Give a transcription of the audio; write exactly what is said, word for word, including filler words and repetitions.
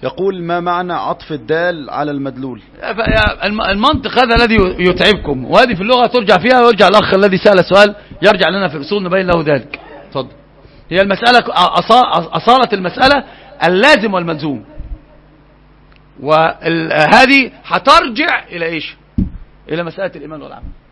يقول ما معنى عطف الدال على المدلول؟ المنطق هذا الذي يتعبكم، وهذه في اللغة ترجع فيها، ويرجع الأخ الذي سأل السؤال يرجع لنا في الأصول نبين له ذلك. اتفضل. هي المسألة أصالة المسألة اللازم والملزوم، وهذه هترجع إلى إيش؟ إلى مسألة الإيمان والعمل.